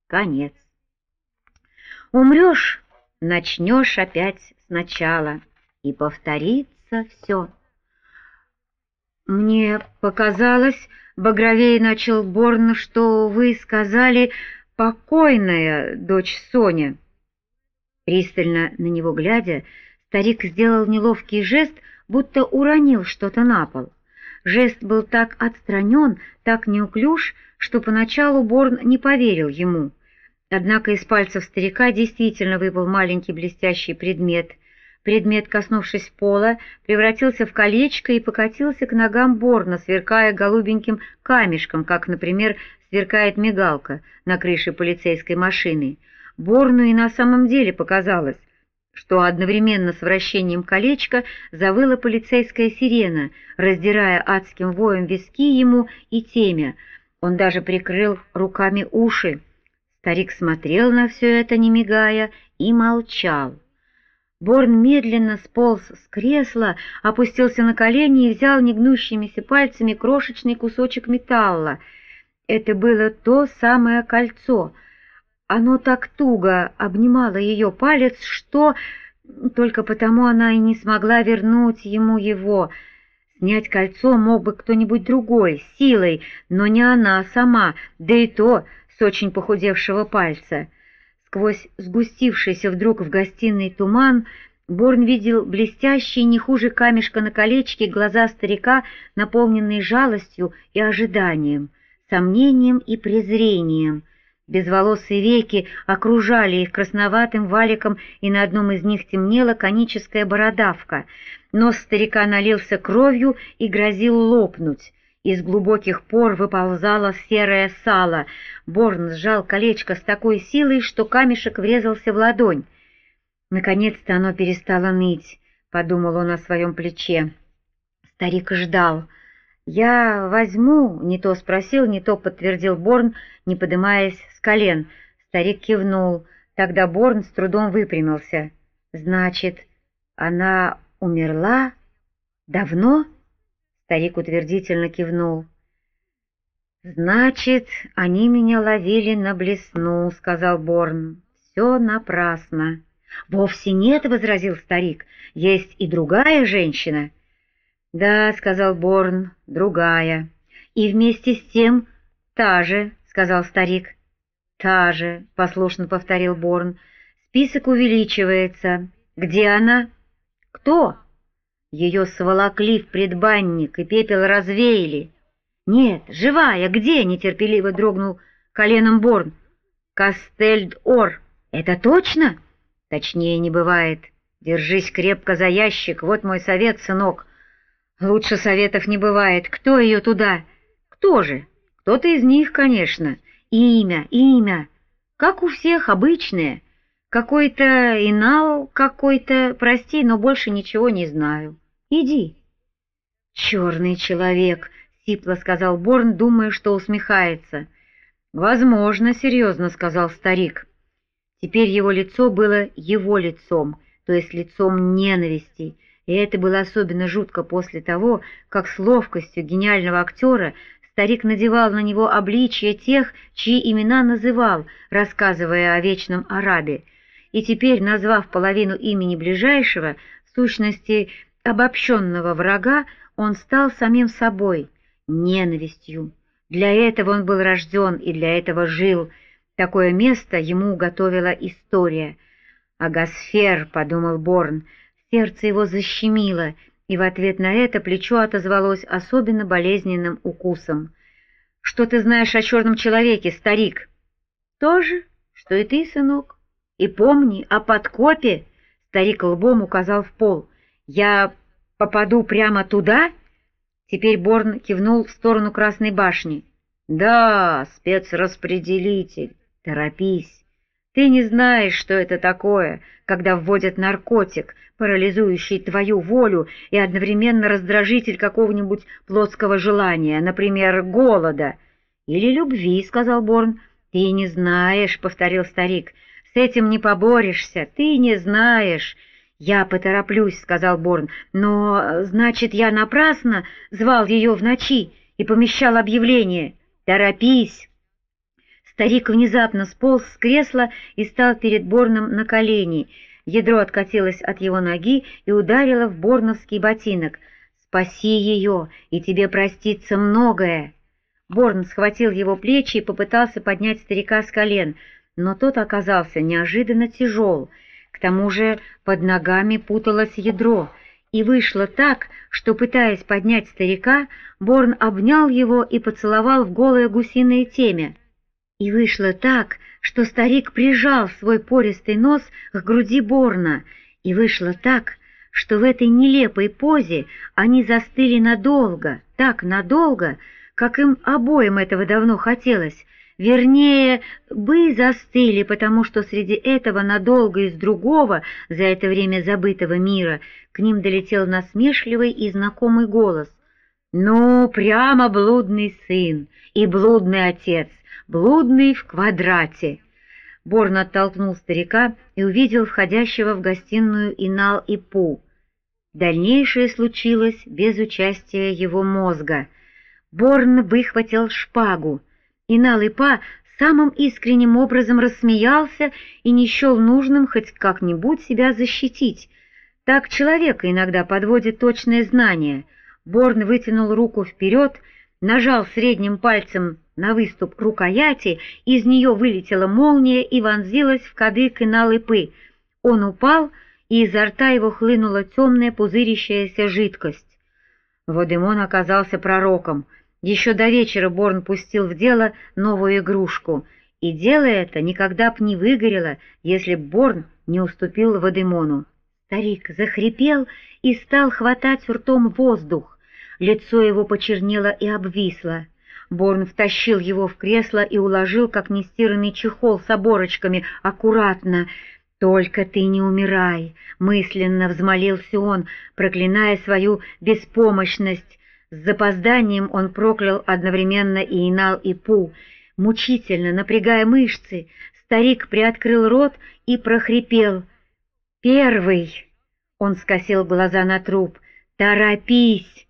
конец. Умрешь, начнешь опять сначала, и повторится все. «Мне показалось, — багровее начал Борн, — что вы сказали покойная дочь Соня». Пристально на него глядя, старик сделал неловкий жест, будто уронил что-то на пол. Жест был так отстранен, так неуклюж, что поначалу Борн не поверил ему. Однако из пальцев старика действительно выпал маленький блестящий предмет. Предмет, коснувшись пола, превратился в колечко и покатился к ногам Борна, сверкая голубеньким камешком, как, например, сверкает мигалка на крыше полицейской машины. Борну и на самом деле показалось, что одновременно с вращением колечка завыла полицейская сирена, раздирая адским воем виски ему и темя. Он даже прикрыл руками уши. Старик смотрел на все это, не мигая, и молчал. Борн медленно сполз с кресла, опустился на колени и взял негнущимися пальцами крошечный кусочек металла. Это было то самое кольцо. Оно так туго обнимало ее палец, что только потому она и не смогла вернуть ему его. Снять кольцо мог бы кто-нибудь другой, силой, но не она сама, да и то с очень похудевшего пальца. Сквозь сгустившийся вдруг в гостиной туман Борн видел блестящие, не хуже камешка на колечке, глаза старика, наполненные жалостью и ожиданием, сомнением и презрением. Безволосые веки окружали их красноватым валиком, и на одном из них темнела коническая бородавка. Нос старика налился кровью и грозил лопнуть. Из глубоких пор выползало серое сало. Борн сжал колечко с такой силой, что камешек врезался в ладонь. «Наконец-то оно перестало ныть», — подумал он о своем плече. Старик ждал. «Я возьму», — не то спросил, не то подтвердил Борн, не подымаясь с колен. Старик кивнул. Тогда Борн с трудом выпрямился. «Значит, она умерла? Давно?» Старик утвердительно кивнул. «Значит, они меня ловили на блесну», — сказал Борн. «Все напрасно». «Вовсе нет», — возразил старик. «Есть и другая женщина». «Да», — сказал Борн, — «другая». «И вместе с тем та же», — сказал старик. «Та же», — послушно повторил Борн. «Список увеличивается. Где она?» «Кто?» «Ее сволокли в предбанник и пепел развеяли». «Нет, живая, где?» — нетерпеливо дрогнул коленом Борн. «Кастельд-Ор». «Это точно?» «Точнее не бывает. Держись крепко за ящик, вот мой совет, сынок». «Лучше советов не бывает. Кто ее туда?» «Кто же?» «Кто-то из них, конечно. Имя, имя. Как у всех, обычное. Какой-то Инал, какой-то, прости, но больше ничего не знаю. Иди». «Черный человек», — сипло сказал Борн, думая, что усмехается. «Возможно, серьезно», — сказал старик. Теперь его лицо было его лицом, то есть лицом ненависти, и это было особенно жутко после того, как с ловкостью гениального актера старик надевал на него обличья тех, чьи имена называл, рассказывая о вечном арабе. И теперь, назвав половину имени ближайшего, в сущности обобщенного врага, он стал самим собой, ненавистью. Для этого он был рожден и для этого жил. Такое место ему уготовила история. «Агасфер», — подумал Борн, сердце его защемило, и в ответ на это плечо отозвалось особенно болезненным укусом. «Что ты знаешь о черном человеке, старик?» «То же, что и ты, сынок. И помни о подкопе», — старик лбом указал в пол. «Я попаду прямо туда?» Теперь Борн кивнул в сторону Красной башни. «Да, спецраспределитель. Торопись. Ты не знаешь, что это такое, когда вводят наркотик, парализующий твою волю и одновременно раздражитель какого-нибудь плотского желания, например, голода. Или любви», — сказал Борн. «Ты не знаешь», — повторил старик. «С этим не поборешься. Ты не знаешь». «Я потороплюсь», — сказал Борн. «Но, значит, я напрасно звал ее в ночи и помещал объявление. Торопись». Старик внезапно сполз с кресла и стал перед Борном на колени. Ядро откатилось от его ноги и ударило в борновский ботинок. «Спаси ее, и тебе простится многое!» Борн схватил его плечи и попытался поднять старика с колен, но тот оказался неожиданно тяжел. К тому же под ногами путалось ядро, и вышло так, что, пытаясь поднять старика, Борн обнял его и поцеловал в голое гусиное темя. И вышло так, что старик прижал свой пористый нос к груди Борна, и вышло так, что в этой нелепой позе они застыли надолго, так надолго, как им обоим этого давно хотелось. Вернее, бы застыли, потому что среди этого надолго из другого, за это время забытого мира, к ним долетел насмешливый и знакомый голос. «Ну, прямо блудный сын и блудный отец, блудный в квадрате!» Борн оттолкнул старика и увидел входящего в гостиную Инал-Ипу. Дальнейшее случилось без участия его мозга. Борн выхватил шпагу. Инал-Ипа самым искренним образом рассмеялся и не счел нужным хоть как-нибудь себя защитить. Так человека иногда подводит точное знание. Борн вытянул руку вперед, нажал средним пальцем на выступ рукояти, из нее вылетела молния и вонзилась в кадык Инал-Ипы. Он упал, и изо рта его хлынула темная пузырящаяся жидкость. Водемон оказался пророком. Еще до вечера Борн пустил в дело новую игрушку, и дело это никогда б не выгорело, если б Борн не уступил Водемону. Старик захрипел и стал хватать ртом воздух. Лицо его почернело и обвисло. Борн втащил его в кресло и уложил, как нестиранный чехол с оборочками, аккуратно. «Только ты не умирай!» — мысленно взмолился он, проклиная свою беспомощность. С запозданием он проклял одновременно и Инал-Ипу. Мучительно напрягая мышцы, старик приоткрыл рот и прохрипел. «Первый!» — он скосил глаза на труп. «Торопись!